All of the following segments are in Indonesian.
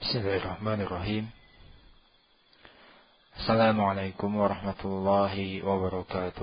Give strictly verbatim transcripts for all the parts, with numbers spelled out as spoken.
Bismillahirrahmanirrahim. Assalamualaikum warahmatullahi wabarakatuh.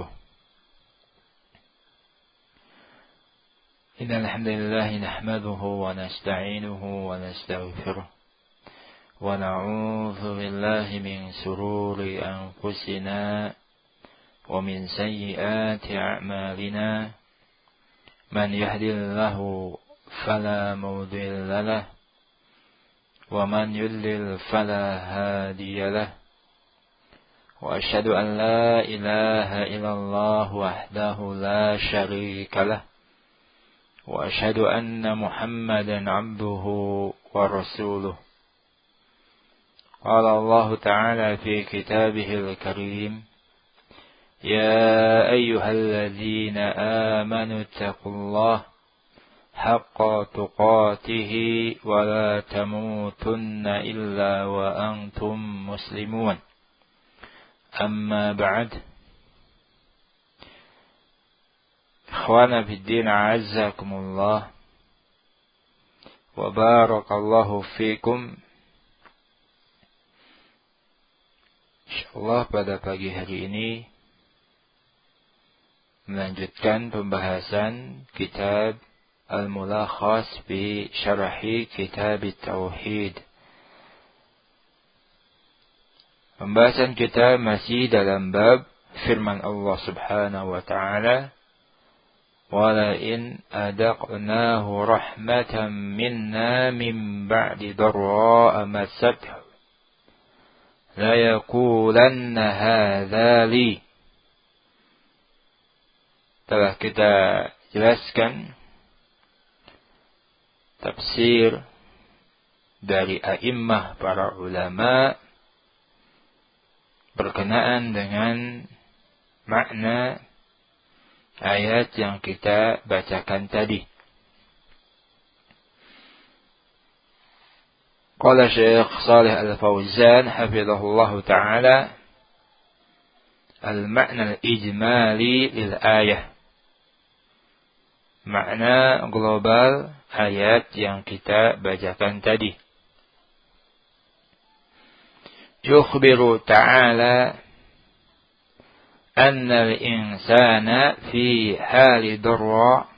Innal hamdalillah nahmaduhu wa nasta'inuhu wa nastaghfiruh wa na'udzu billahi min shururi anfusina wa min sayyiati a'malina. Man yahdihillahu fala mudilla lahu ومن يضلل فلا هادي له وأشهد أن لا إله إلا الله وحده لا شريك له وأشهد أن محمدا عبده ورسوله. قال الله تعالى في كتابه الكريم: يا أيها الذين آمنوا اتقوا الله حق تقاته ولا تموتن إلا وأنتم مسلمون. أما بعد، إخوانا في الدين أعزكم الله وبارك الله فيكم. Insyaallah pada pagi hari ini melanjutkan pembahasan kitab Al-Mulakhas bi Syarhi Kitab Tauhid. Pembahasan kita masih dalam bab firman Allah Subhanahu wa taala: "Wa la in adaqnahu rahmatan minna min ba'di dharra'a massathu la yaqulanna hadza li." Telah kita jelaskan tafsir dari a'immah para ulama berkenaan dengan makna ayat yang kita bacakan tadi. Qala Syekh Shalih Al-Fauzan hafizahullah ta'ala: al-ma'na al-ijmali lil ayah. Makna global ayat yang kita bacakan tadi. Yukhbiru ta'ala anna al-insana fi hali darra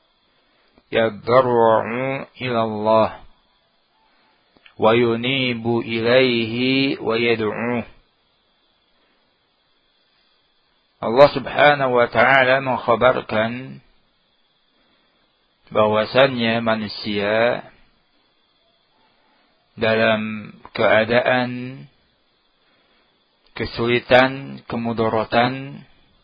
yadarra'u ila Allah wa yunibu ilaihi wa yad'uh. Allah Subhanahu wa ta'ala mengkhabarkan bahwasannya manusia dalam keadaan kesulitan, kemudaratan,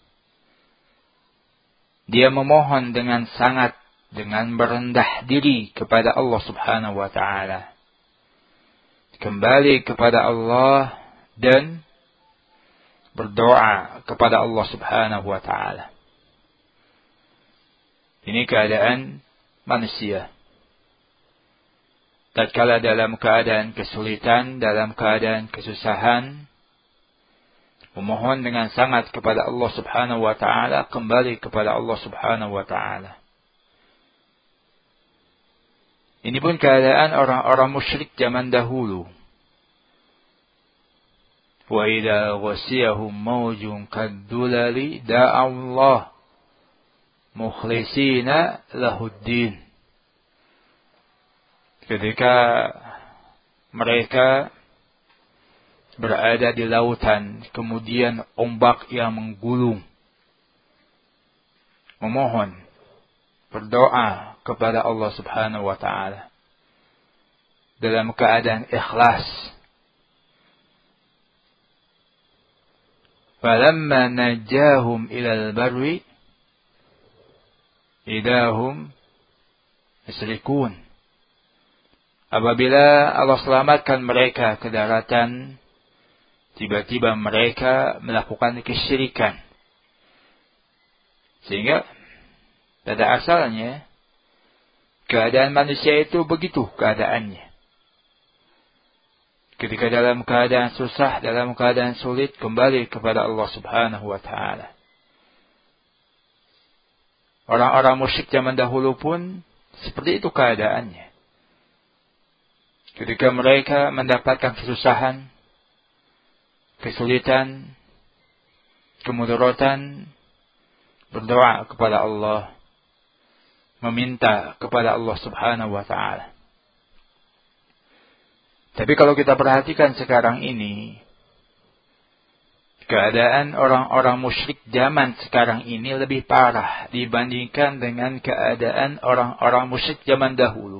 dia memohon dengan sangat, dengan merendah diri kepada Allah Subhanahu wa ta'ala, kembali kepada Allah dan berdoa kepada Allah Subhanahu wa ta'ala. Ini keadaan manusia tatkala dalam keadaan kesulitan, dalam keadaan kesusahan, memohon dengan sangat kepada Allah Subhanahu wa ta'ala, kembali kepada Allah Subhanahu wa ta'ala. Ini pun keadaan orang-orang musyrik zaman dahulu. Wa idza ghasiyahum mawjun kaddulali da'allah mukhlisina lahuddin. Ketika mereka berada di lautan, kemudian ombak yang menggulung, memohon, berdoa kepada Allah Subhanahu wa ta'ala dalam keadaan ikhlas. Falamma najahum ilal barri idahum yusyrikun. Apabila Allah selamatkan mereka ke daratan, tiba-tiba mereka melakukan kesyirikan. Sehingga pada asalnya keadaan manusia itu begitu keadaannya. Ketika dalam keadaan susah, dalam keadaan sulit, kembali kepada Allah Subhanahu wa ta'ala. Orang-orang musyrik zaman dahulu pun seperti itu keadaannya. ketika mereka mendapatkan kesusahan, kesulitan, kemudaratan, berdoa kepada Allah, meminta kepada Allah Subhanahu wa taala. Tapi kalau kita perhatikan sekarang ini, keadaan orang-orang musyrik zaman sekarang ini lebih parah dibandingkan dengan keadaan orang-orang musyrik zaman dahulu.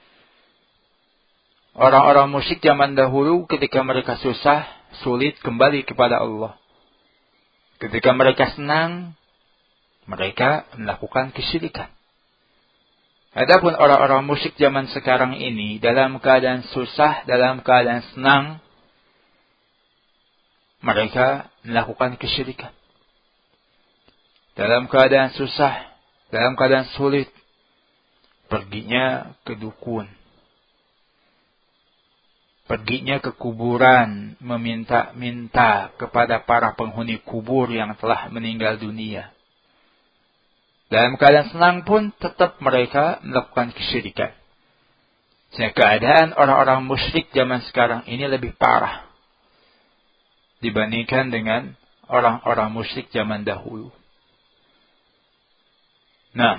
Orang-orang musyrik zaman dahulu ketika mereka susah, sulit kembali kepada Allah. Ketika mereka senang, mereka melakukan kesyirikan. Adapun orang-orang musyrik zaman sekarang ini dalam keadaan susah, dalam keadaan senang, mereka melakukan kesyirikan. Dalam keadaan susah, dalam keadaan sulit, perginya ke dukun. Perginya ke kuburan, meminta-minta kepada para penghuni kubur yang telah meninggal dunia. Dalam keadaan senang pun tetap mereka melakukan kesyirikan. Sehingga keadaan orang-orang musyrik zaman sekarang ini lebih parah dibandingkan dengan orang-orang musyrik zaman dahulu. Nah,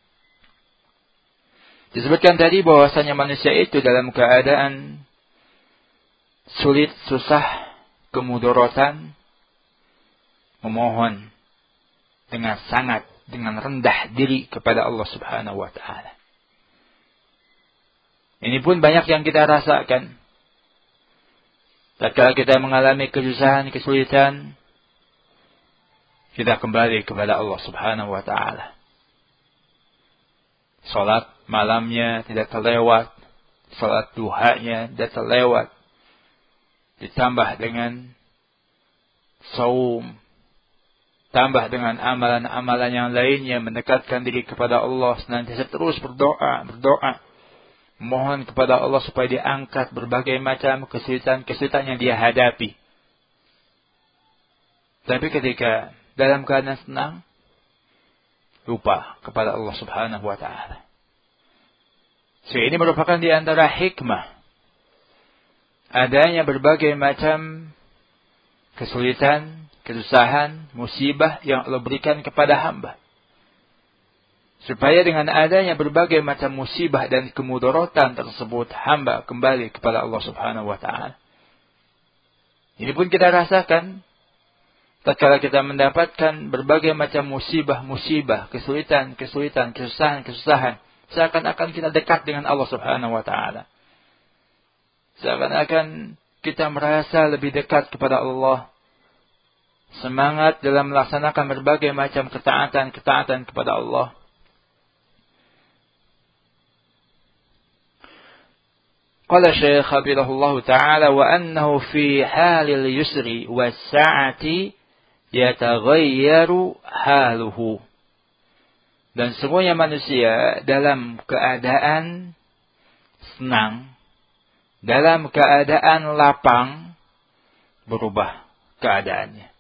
disebutkan tadi bahwasanya manusia itu dalam keadaan sulit, susah, kemudaratan, memohon dengan sangat, dengan rendah diri kepada Allah Subhanahu wa taala. Ini pun banyak yang kita rasakan. Tatkala kita mengalami kesusahan, kesulitan, kita kembali kepada Allah Subhanahu wa taala. Salat malamnya tidak terlewat, salat duhanya tidak terlewat. Ditambah dengan saum, tambah dengan amalan-amalan yang lainnya, mendekatkan diri kepada Allah, senantiasa terus berdoa, berdoa, mohon kepada Allah supaya diangkat berbagai macam kesulitan-kesulitan yang dia hadapi. Tapi ketika dalam keadaan senang, lupa kepada Allah Subhanahu wa taala. So, ini merupakan di antara hikmah adanya berbagai macam kesulitan, kesusahan, musibah yang Allah berikan kepada hamba. Supaya dengan adanya berbagai macam musibah dan kemudaratan tersebut, hamba kembali kepada Allah Subhanahu wa taala. Ini pun kita rasakan tatkala kita mendapatkan berbagai macam musibah-musibah, kesulitan-kesulitan, kesusahan-kesusahan, seakan-akan kita dekat dengan Allah Subhanahu wa taala. Seakan-akan kita merasa lebih dekat kepada Allah. Semangat dalam melaksanakan berbagai macam ketaatan-ketaatan kepada Allah. Qala Syekh Habibullah Ta'ala wa annahu fi halil yusri was sa'ati yataghayyaru haluhu. Dan semuanya manusia dalam keadaan senang, dalam keadaan lapang, berubah keadaannya.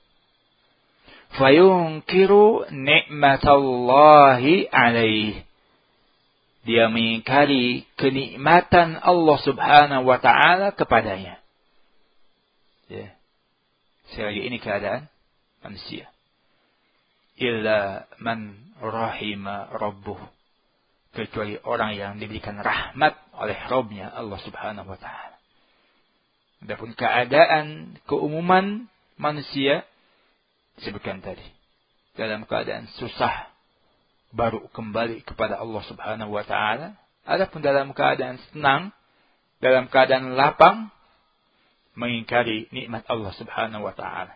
Fayunkiru ni'matallahi alaih. Dia mengingkari kenikmatan Allah Subhanahu wa taala kepadanya. Ya. Sekali ini keadaan manusia. Illa man rahima rabbuh. Kecuali orang yang diberikan rahmat oleh Rabb-Nya Allah Subhanahu wa taala. Adapun keadaan keumuman manusia disebutkan tadi, dalam keadaan susah baru kembali kepada Allah Subhanahu wa taala. Adapun dalam keadaan senang, dalam keadaan lapang, mengingkari nikmat Allah Subhanahu wa taala.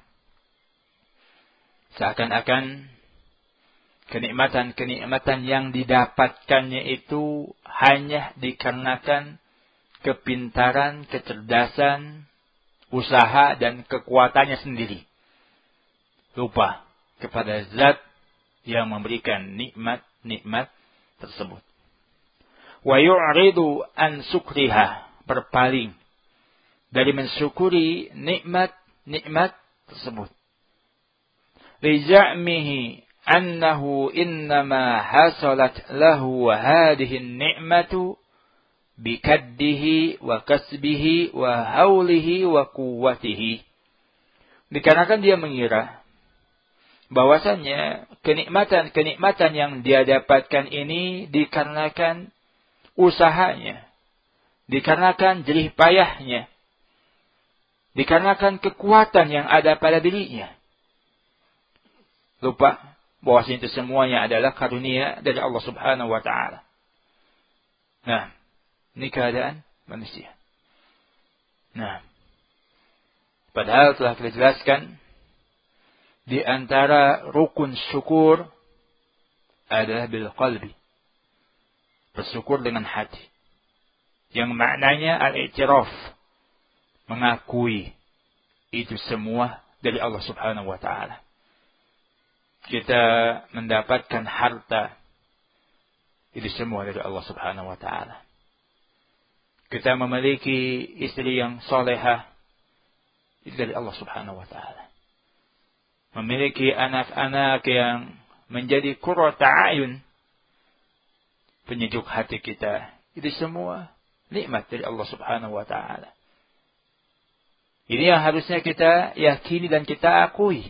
Seakan-akan kenikmatan-kenikmatan yang didapatkannya itu hanya dikarenakan kepintaran, kecerdasan, usaha dan kekuatannya sendiri. Lupa kepada zat yang memberikan nikmat-nikmat tersebut. Wa yu'ridu an sukriha, berpaling dari mensyukuri nikmat-nikmat tersebut. Lija'mihi annahu innama hasalat lahu hadhihi an-ni'matu bikaddihi wa kasbihi wa haulihi wa quwwatihi. Dikarenakan dia mengira bahwasannya kenikmatan-kenikmatan yang dia dapatkan ini dikarenakan usahanya, dikarenakan jerih payahnya, dikarenakan kekuatan yang ada pada dirinya. Lupa bahwasanya itu semuanya adalah karunia dari Allah Subhanahu wa taala. Nah, ini keadaan manusia. Nah, padahal telah kita jelaskan di antara rukun syukur adalah bil qalbi. Bersyukur dengan hati. Yang maknanya al-i'tiraf. Mengakui itu semua dari Allah Subhanahu wa taala. Kita mendapatkan harta, itu semua dari Allah Subhanahu wa taala. Kita memiliki istri yang solehah, itu dari Allah Subhanahu wa taala. Memiliki anak-anak yang menjadi qurrata a'yun, penyejuk hati kita, itu semua nikmat dari Allah Subhanahu wa taala. Ini yang harusnya kita yakini dan kita akui.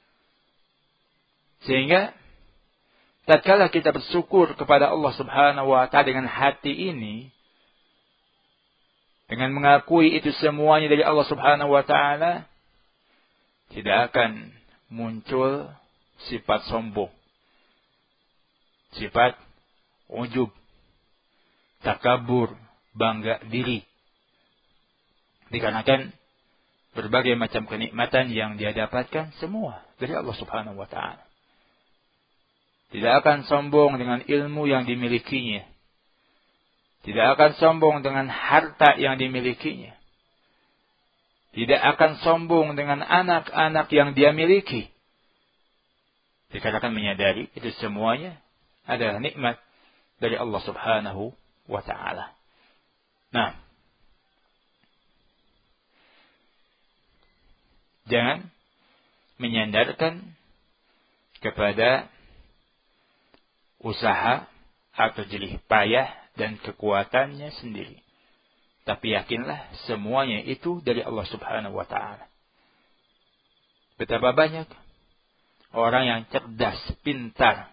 Sehingga tatkala kita bersyukur kepada Allah Subhanahu wa taala dengan hati ini, dengan mengakui itu semuanya dari Allah Subhanahu wa taala, tidak akan muncul sifat sombong, sifat ujub, takabur, bangga diri. Dikarenakan berbagai macam kenikmatan yang dia dapatkan semua dari Allah Subhanahu wa taala. Tidak akan sombong dengan ilmu yang dimilikinya. Tidak akan sombong dengan harta yang dimilikinya. Tidak akan sombong dengan anak-anak yang dia miliki. Dikarenakan menyadari itu semuanya adalah nikmat dari Allah Subhanahu wa taala. Nah, jangan menyandarkan kepada usaha atau jerih payah dan kekuatannya sendiri. Tapi yakinlah semuanya itu dari Allah Subhanahu wa taala. Betapa banyak orang yang cerdas, pintar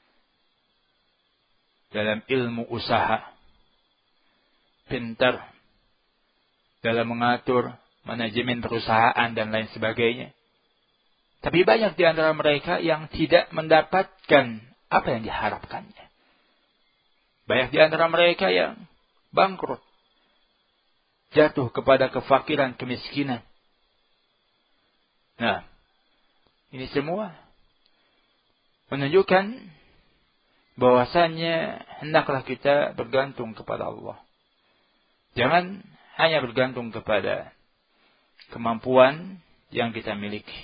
dalam ilmu usaha, pintar dalam mengatur manajemen perusahaan dan lain sebagainya. Tapi banyak di antara mereka yang tidak mendapatkan apa yang diharapkannya. Banyak di antara mereka yang bangkrut, jatuh kepada kefakiran, kemiskinan. Nah, ini semua menunjukkan bahwasannya hendaklah kita bergantung kepada Allah. Jangan hanya bergantung kepada kemampuan yang kita miliki,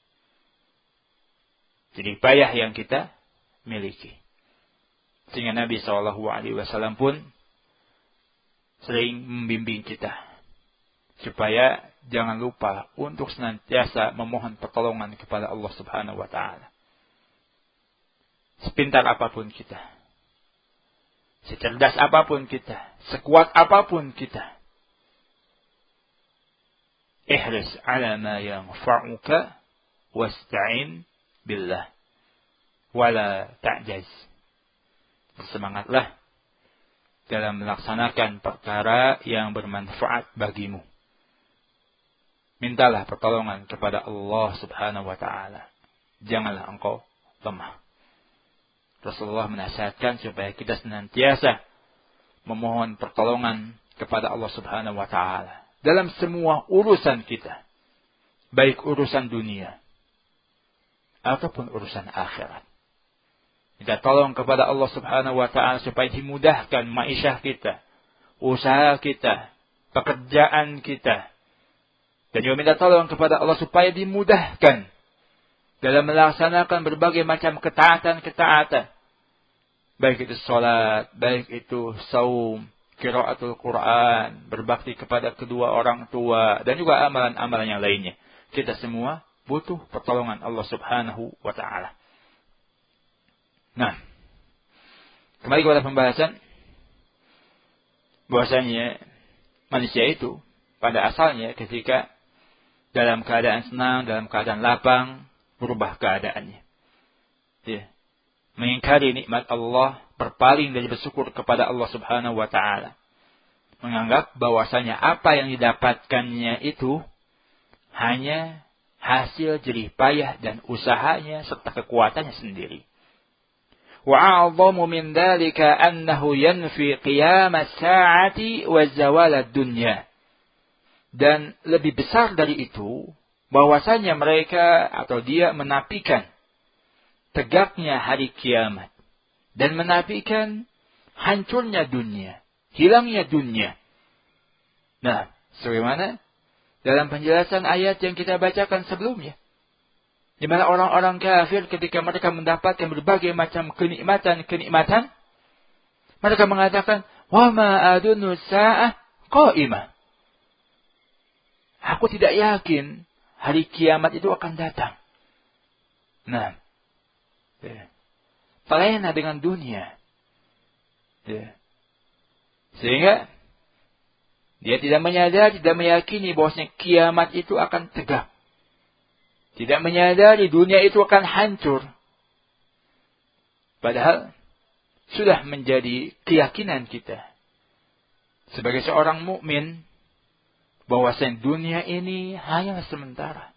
jadi payah yang kita miliki. Sehingga Nabi shallallahu alaihi wasallam pun sering membimbing kita supaya jangan lupa untuk senantiasa memohon pertolongan kepada Allah Subhanahu wa taala. Sepintar apapun kita, secerdas apapun kita, sekuat apapun kita, ihris ala ma yanfa'uka wasta'in billah wala ta'jaz. Bersemangatlah dalam melaksanakan perkara yang bermanfaat bagimu. Mintalah pertolongan kepada Allah Subhanahu wa taala. Janganlah engkau lemah. Rasulullah menasihatkan supaya kita senantiasa memohon pertolongan kepada Allah Subhanahu wa taala dalam semua urusan kita, baik urusan dunia ataupun urusan akhirat. Kita tolong kepada Allah Subhanahu wa taala supaya dimudahkan ma'isyah kita, usaha kita, pekerjaan kita. Dan juga minta tolong kepada Allah supaya dimudahkan dalam melaksanakan berbagai macam ketaatan-ketaatan. Baik itu salat, baik itu saum, qiraatul Quran, berbakti kepada kedua orang tua, dan juga amalan-amalan yang lainnya. Kita semua butuh pertolongan Allah Subhanahu wa taala. Nah, kembali kepada pembahasan bahwasanya manusia itu pada asalnya ketika dalam keadaan senang, dalam keadaan lapang, berubah keadaannya. Ya. Mengingkari nikmat Allah, berpaling dari bersyukur kepada Allah Subhanahu wa taala. Menganggap bahwasanya apa yang didapatkannya itu hanya hasil jerih payah dan usahanya serta kekuatannya sendiri. Wa a'dhamu min dzalika annahu yanfi qiyam as-sa'ati wa zawal ad-dunya. Dan lebih besar dari itu, bahwasanya mereka atau dia menafikan tegaknya hari kiamat dan menafikan hancurnya dunia, hilangnya dunia. Nah, sebagaimana dalam penjelasan ayat yang kita bacakan sebelumnya, di mana orang-orang kafir ketika mereka mendapatkan berbagai macam kenikmatan-kenikmatan, mereka mengatakan, "Wa ma adunnu sa'ah qa'imah." Aku tidak yakin hari kiamat itu akan datang. Nah, ya. Terlena dengan dunia. Ya. Sehingga dia tidak menyadari, tidak meyakini bahwasanya kiamat itu akan tegak. Tidak menyadari dunia itu akan hancur. Padahal sudah menjadi keyakinan kita sebagai seorang mukmin bahwasanya dunia ini hanyalah sementara.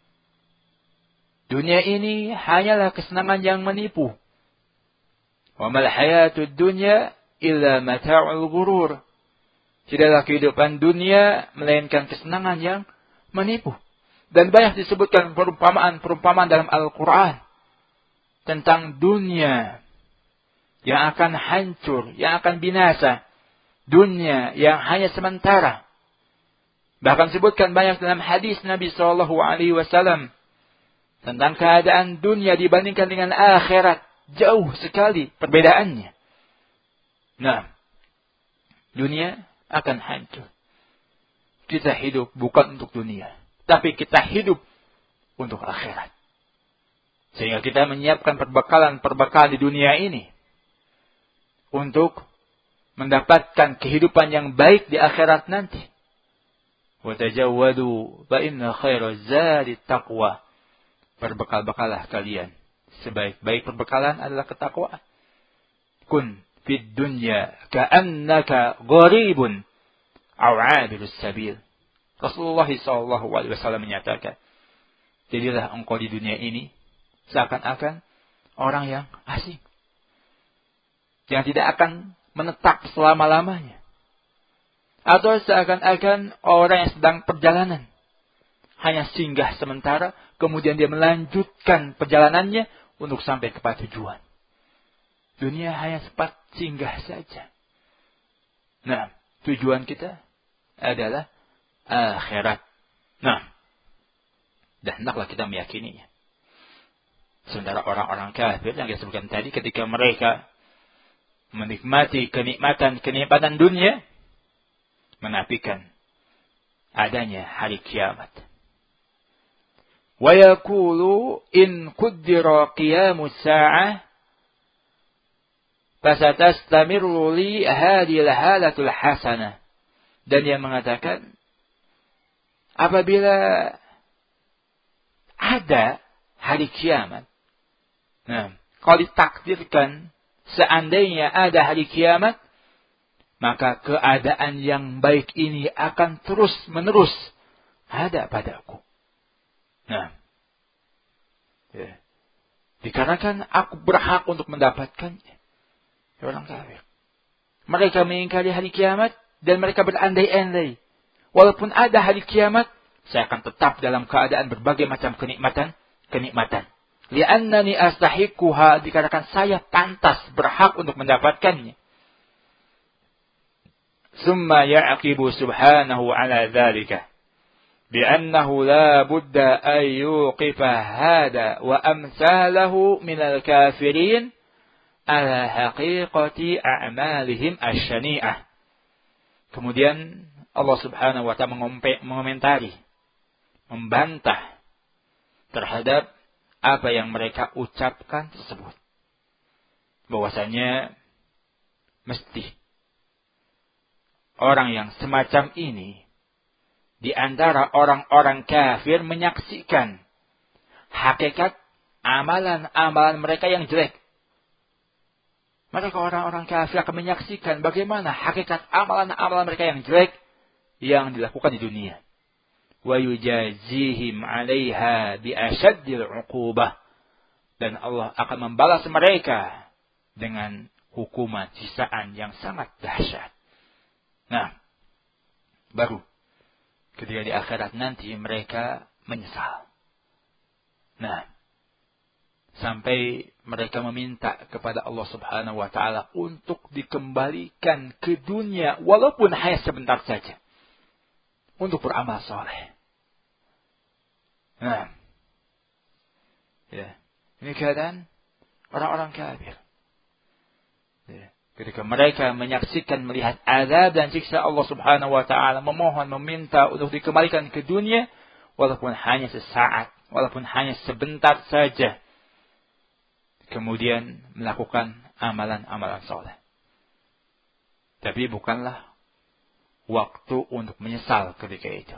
Dunia ini hanyalah kesenangan yang menipu. Wa mal hayatud dunya illa mata'ul ghurur. Tidaklah kehidupan dunia melainkan kesenangan yang menipu. Dan banyak disebutkan perumpamaan-perumpamaan dalam Al-Quran tentang dunia yang akan hancur, yang akan binasa. Dunia yang hanya sementara. Bahkan disebutkan banyak dalam hadis Nabi shallallahu alaihi wasallam tentang keadaan dunia dibandingkan dengan akhirat. Jauh sekali perbedaannya. Nah, dunia akan hancur. Kita hidup bukan untuk dunia, tapi kita hidup untuk akhirat. Sehingga kita menyiapkan perbekalan-perbekalan di dunia ini untuk mendapatkan kehidupan yang baik di akhirat nanti. Wa tajawwadu fa inna khairaz zadi taqwa. Berbekal-bekalah kalian. Sebaik-baik perbekalan adalah ketakwaan. Kun fid dunya ka'annaka gharibun aw 'abirus sabil. Rasulullah sallallahu alaihi wasallam menyatakan, jadilah engkau di dunia ini seakan-akan orang yang asing, yang tidak akan menetap selama-lamanya, atau seakan-akan orang yang sedang perjalanan, hanya singgah sementara, kemudian dia melanjutkan perjalanannya untuk sampai kepada tujuan. Dunia hanya sempat singgah saja. Nah, tujuan kita adalah akhirat. Nah, dan hendaklah kita meyakininya. Sementara orang-orang kafir yang disebutkan tadi, ketika mereka menikmati kenikmatan-kenikmatan dunia, menafikan adanya hari kiamat. Wa yaqulu in qaddara qiyamus sa'ah fasatastamiru li hadhihi al-halatul hasanah. Dan dia mengatakan, apabila ada hari kiamat, nah, kalau ditakdirkan seandainya ada hari kiamat, maka keadaan yang baik ini akan terus menerus ada padaku. Nah, ya. Dikarenakan aku berhak untuk mendapatkannya. Orang kafir. Mereka mengingkari hari kiamat dan mereka berandai-andai. Walaupun ada hari kiamat, saya akan tetap dalam keadaan berbagai macam kenikmatan, kenikmatan. Li'annani astahiquha, dikarenakan saya pantas berhak untuk mendapatkannya. Summa ya'qibu subhanahu ala dzalika bi'annahu la budda an yuqifa hada wa amsalahu minal kafirin ala haqiqati a'malihim asyani'ah. Kemudian Allah Subhanahu wa ta'ala mengomentari, membantah terhadap apa yang mereka ucapkan tersebut. Bahwasanya mesti orang yang semacam ini di antara orang-orang kafir menyaksikan hakikat amalan-amalan mereka yang jelek. Mereka orang-orang kafir akan menyaksikan bagaimana hakikat amalan-amalan mereka yang jelek yang dilakukan di dunia. Wa yujazihim 'alaiha bi asyaddil 'uqubah. Dan Allah akan membalas mereka dengan hukuman sisaan yang sangat dahsyat. Nah, baru ketika di akhirat nanti mereka menyesal. Nah, sampai mereka meminta kepada Allah Subhanahu wa taala untuk dikembalikan ke dunia walaupun hanya sebentar saja untuk beramal saleh. Nah, ya, ini keadaan orang-orang kafir. Ya, ketika mereka menyaksikan, melihat azab dan siksa Allah Subhanahu wa taala, memohon, meminta untuk dikembalikan ke dunia walaupun hanya sesaat, walaupun hanya sebentar saja. Kemudian melakukan amalan-amalan saleh. Tapi bukanlah waktu untuk menyesal ketika itu.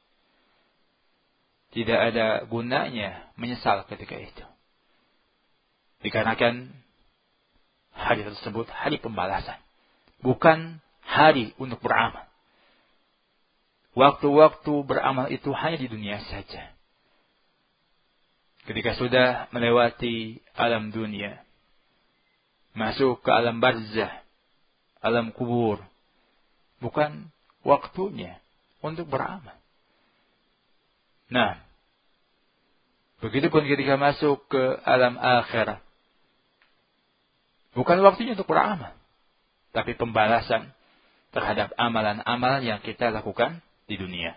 Tidak ada gunanya menyesal ketika itu. Dikarenakan hari tersebut hari pembalasan. Bukan hari untuk beramal. Waktu-waktu beramal itu hanya di dunia saja. Ketika sudah melewati alam dunia, masuk ke alam barzah, alam kubur, bukan waktunya untuk beramal. Nah, begitupun ketika masuk ke alam akhirat, bukan waktunya untuk beramal, tapi pembalasan terhadap amalan-amalan yang kita lakukan di dunia.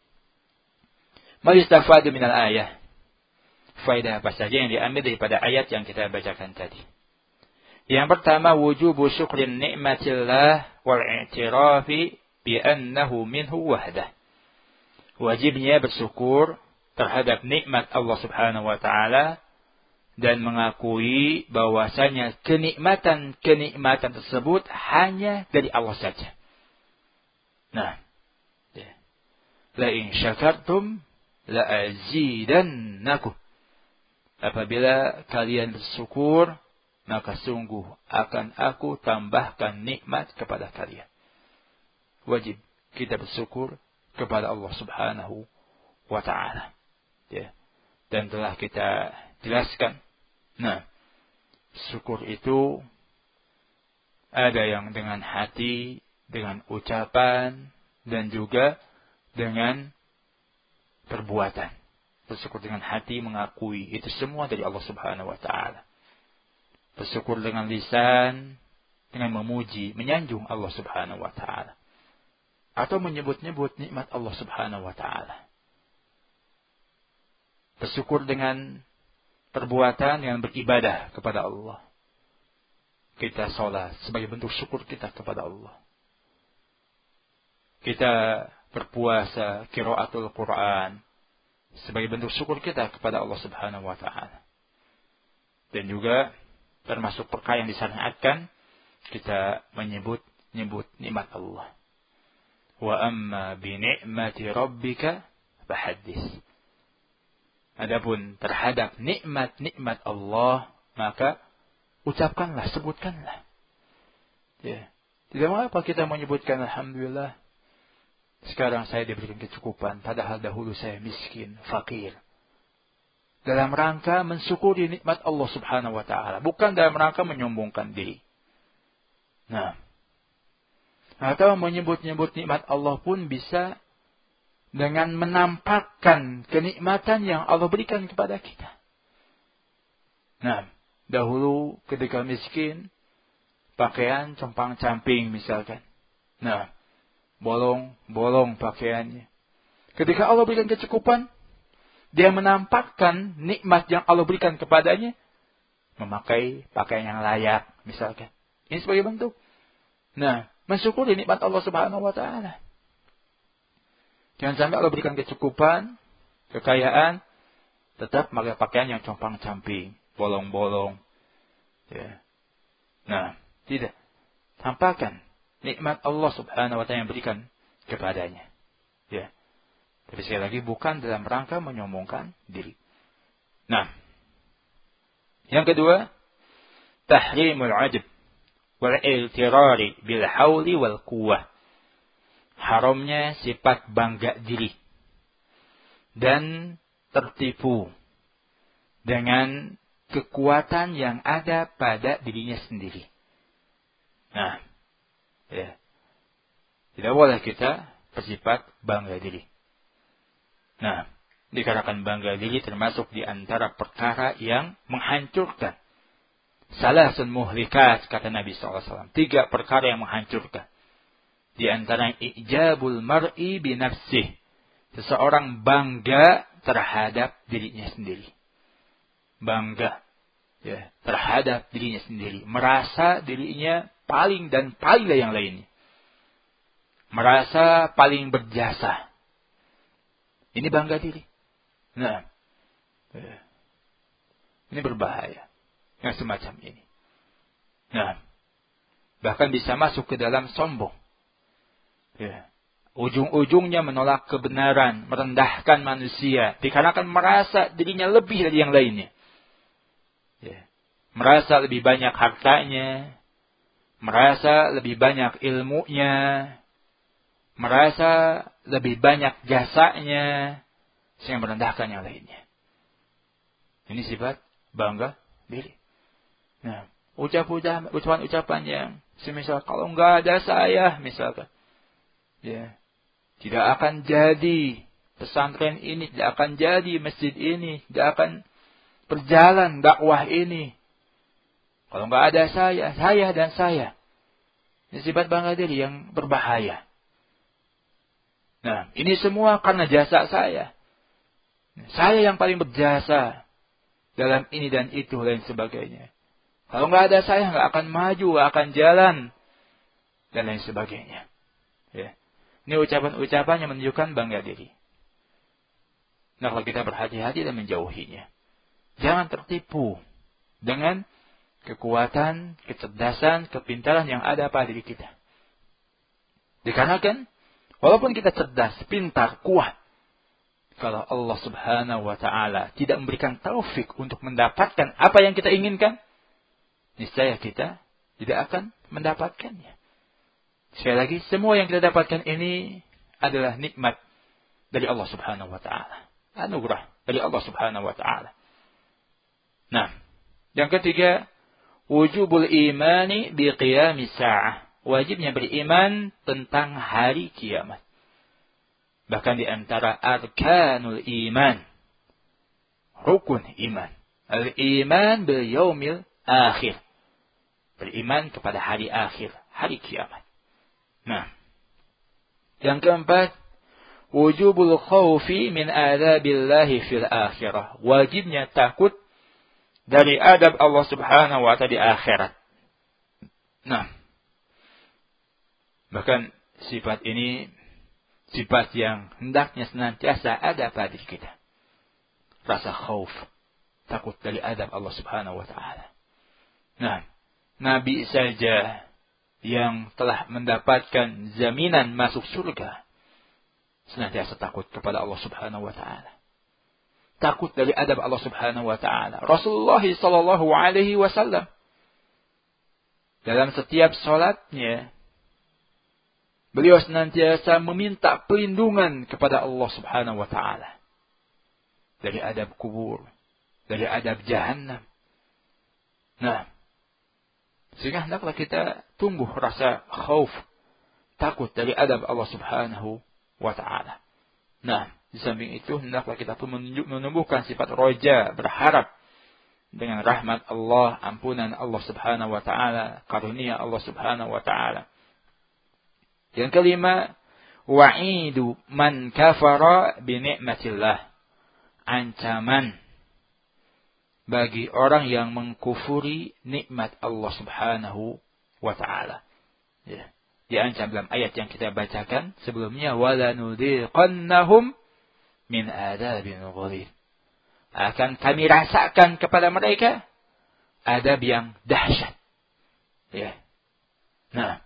Ma yustafadu minal ayah. Faedah apa saja yang diambil daripada ayat yang kita bacakan tadi? Yang pertama, wujubu syukrin ni'matillah wal i'tirafi bi annahu minhu wahdah. Wajibnya bersyukur terhadap nikmat Allah Subhanahu wa taala dan mengakui bahwasanya kenikmatan-kenikmatan tersebut hanya dari Allah saja. Nah, ya. La in syakartum la azidannakum. Apabila kalian bersyukur, maka sungguh akan aku tambahkan nikmat kepada kalian. Wajib kita bersyukur kepada Allah Subhanahu wa taala. Ya. Dan telah kita jelaskan. Nah, syukur itu ada yang dengan hati, dengan ucapan, dan juga dengan perbuatan. Bersyukur dengan hati, mengakui itu semua dari Allah Subhanahu wa taala. Bersyukur dengan lisan, dengan memuji, menyanjung Allah Subhanahu wa taala. Atau menyebut-nyebut nikmat Allah Subhanahu wa taala. Bersyukur dengan perbuatan, dengan beribadah kepada Allah. Kita salat sebagai bentuk syukur kita kepada Allah. Kita berpuasa, qiraatul Quran sebagai bentuk syukur kita kepada Allah Subhanahu wa taala. Dan juga termasuk perkara yang disyariatkan kita menyebut-nyebut nikmat Allah. Wa amma bi ni'mati rabbika fahaddits. Adapun terhadap nikmat-nikmat Allah, maka ucapkanlah, sebutkanlah. Ya. Tidak mengapa kita menyebutkan alhamdulillah, sekarang saya diberikan kecukupan, padahal dahulu saya miskin, fakir. Dalam rangka mensyukuri nikmat Allah Subhanahu wa taala, bukan dalam rangka menyombongkan diri. Nah, atau menyebut-nyebut nikmat Allah pun bisa dengan menampakkan kenikmatan yang Allah berikan kepada kita. Nah, dahulu ketika miskin, pakaian compang-camping misalkan. Nah, bolong-bolong pakaiannya. Ketika Allah berikan kecukupan, dia menampakkan nikmat yang Allah berikan kepadanya, memakai pakaian yang layak misalkan. Ini sebagai bentuk. Nah, mensyukuri nikmat Allah Subhanahu wa taala. Jangan sampai Allah berikan kecukupan, kekayaan, tetap memakai pakaian yang compang-camping, bolong-bolong. Ya. Nah, tidak. Tampakkan nikmat Allah Subhanahu wa taala yang berikan kepadanya. Ya. Tapi sekali lagi bukan dalam rangka menyombongkan diri. Nah, yang kedua, tahrimul ajab wal iltirari bil hauli wal quwwah. Haramnya sifat bangga diri dan tertipu dengan kekuatan yang ada pada dirinya sendiri. Nah, ya. Tidak boleh kita bersifat bangga diri. Nah, dikarenakan bangga diri termasuk di antara perkara yang menghancurkan. Salasun muhlikat, kata Nabi shallallahu alaihi wasallam. Tiga perkara yang menghancurkan. Di antara ijabul mar'i binafsih. Seseorang bangga terhadap dirinya sendiri. Bangga ya, terhadap dirinya sendiri. Merasa dirinya paling dan paling dari yang lainnya. Merasa paling berjasa. Ini bangga diri. Nah, ya. Ini berbahaya. Yang semacam ini. Nah, bahkan bisa masuk ke dalam sombong. Ya. Ujung-ujungnya menolak kebenaran, merendahkan manusia, dikarenakan merasa dirinya lebih dari yang lainnya. Ya. Merasa lebih banyak hartanya, merasa lebih banyak ilmunya, merasa lebih banyak jasanya, sehingga merendahkan yang lainnya. Ini sifat bangga diri. Nah, ucap-ucap, ucapan-ucapan yang semisal kalau enggak ada saya, misalkan, ya, tidak akan jadi pesantren ini, tidak akan jadi masjid ini, tidak akan berjalan dakwah ini. Kalau enggak ada saya, saya dan saya. Ini sifat bangga diri yang berbahaya. Nah, ini semua karena jasa saya. Saya yang paling berjasa dalam ini dan itu dan sebagainya. Kalau nggak ada saya, nggak akan maju, nggak akan jalan dan lain sebagainya. Ya. Ini ucapan-ucapan yang menunjukkan bangga diri. Nah, kalau kita berhati-hati dan menjauhinya, jangan tertipu dengan kekuatan, kecerdasan, kepintaran yang ada pada diri kita. Dikarenakan walaupun kita cerdas, pintar, kuat, kalau Allah Subhanahu wa taala tidak memberikan taufik untuk mendapatkan apa yang kita inginkan, niscaya kita tidak akan mendapatkannya. Sekali lagi, semua yang kita dapatkan ini adalah nikmat dari Allah Subhanahu wa taala. Anugerah dari Allah Subhanahu wa taala. Nah, yang ketiga, wujubul imani bi qiyamis sa'ah. Wajibnya beriman tentang hari kiamat. Bahkan di antara arkanul iman, rukun iman, al-iman bil yaumil akhir. Beriman kepada hari akhir, hari kiamat. Nah, yang keempat, wujubul khawfi min adabillahi fil akhirah. Wajibnya takut dari adab Allah Subhanahu wa taala di akhirat. Nah, bahkan sifat ini sifat yang hendaknya senantiasa ada pada diri kita. Rasa khauf, takut dari adab Allah Subhanahu wa taala. Nah, Nabi saja yang telah mendapatkan jaminan masuk surga senantiasa takut kepada Allah Subhanahu wa taala. Takut dari adab Allah Subhanahu wa taala. Rasulullah sallallahu alaihi wasallam dalam setiap salatnya beliau senantiasa meminta perlindungan kepada Allah Subhanahu wa taala dari adab kubur, dari adab jahannam. Nah, sehingga hendaklah kita tumbuh rasa khauf, takut dari adab Allah Subhanahu wa taala. Nah, di samping itu hendaklah kita pun menumbuhkan sifat roja, berharap dengan rahmat Allah, ampunan Allah Subhanahu wa taala, karunia Allah Subhanahu wa taala. Yang kelima, wa'idu man kafara bi ni'matillah. Ancaman bagi orang yang mengkufuri nikmat Allah Subhanahu wa taala. Ya. Diancam dalam ayat yang kita bacakan sebelumnya, wala nudziqannahum min adzabin ghalidh. Akan kami rasakan kepada mereka adab yang dahsyat. Ya. Nah,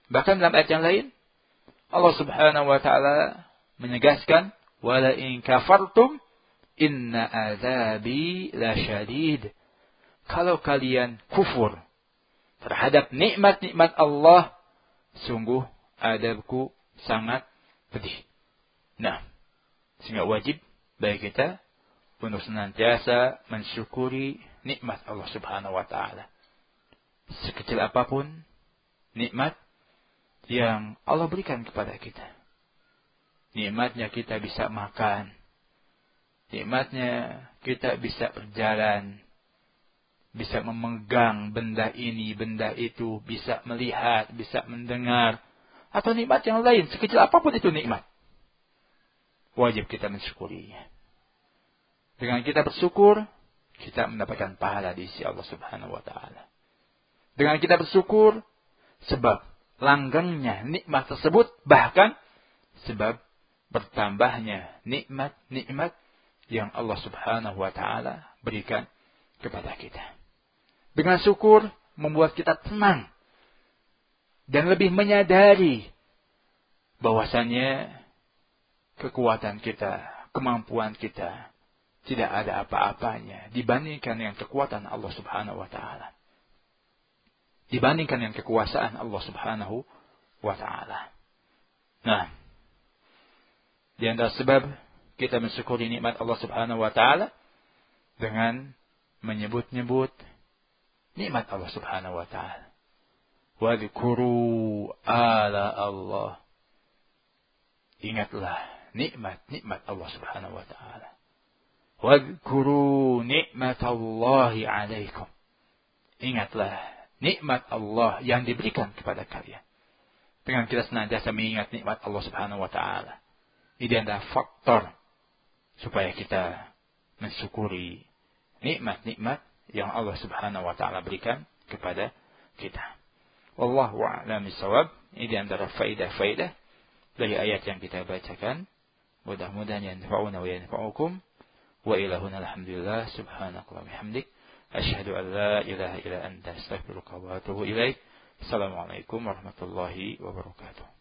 Bahkan dalam ayat yang lain, Allah Subhanahu wa taala menegaskan, "Wala in kafartum inna azabi lasyadid." Kalau kalian kufur terhadap nikmat-nikmat Allah, sungguh adabku sangat pedih. Nah, sehingga wajib bagi kita untuk senantiasa mensyukuri nikmat Allah Subhanahu wa taala. Sekecil apapun nikmat yang Allah berikan kepada kita. Nikmatnya kita bisa makan. Nikmatnya kita bisa berjalan. Bisa memegang benda ini, benda itu. Bisa melihat, bisa mendengar. Atau nikmat yang lain. Sekecil apapun itu nikmat. Wajib kita mensyukurinya. Dengan kita bersyukur, kita mendapatkan pahala di sisi Allah Subhanahu wa taala. Dengan kita bersyukur, sebab langgengnya nikmat tersebut, bahkan sebab bertambahnya nikmat-nikmat yang Allah Subhanahu wa taala berikan kepada kita. Dengan syukur membuat kita tenang dan lebih menyadari bahwasannya kekuatan kita, kemampuan kita tidak ada apa-apanya dibandingkan dengan kekuatan Allah Subhanahu wa taala. Dibandingkan dengan kekuasaan Allah Subhanahu wa taala. Nah, di antara sebab kita mensyukuri nikmat Allah Subhanahu wa taala dengan menyebut-nyebut nikmat Allah Subhanahu wa taala. Wadhkuru ala Allah. Ingatlah nikmat-nikmat Allah Subhanahu wa taala. Wadhkuru nikmatallahi 'alaikum. Ingatlah nikmat Allah yang diberikan kepada kalian. Dengan kita senantiasa mengingat nikmat Allah Subhanahu wa taala. Ini adalah faktor supaya kita mensyukuri nikmat-nikmat yang Allah Subhanahu wa taala berikan kepada kita. Wallahu a'lam bishawab. Ini antara faedah-faedah dari ayat yang kita bacakan. Mudah-mudahan yanfa'una wa yanfa'ukum. Wa ilahuna alhamdulillah subhanakallah bihamdik. Asyhadu an la ilaha illa anta astaghfiruka wa atubu ilaik. Assalamualaikum warahmatullahi wabarakatuh.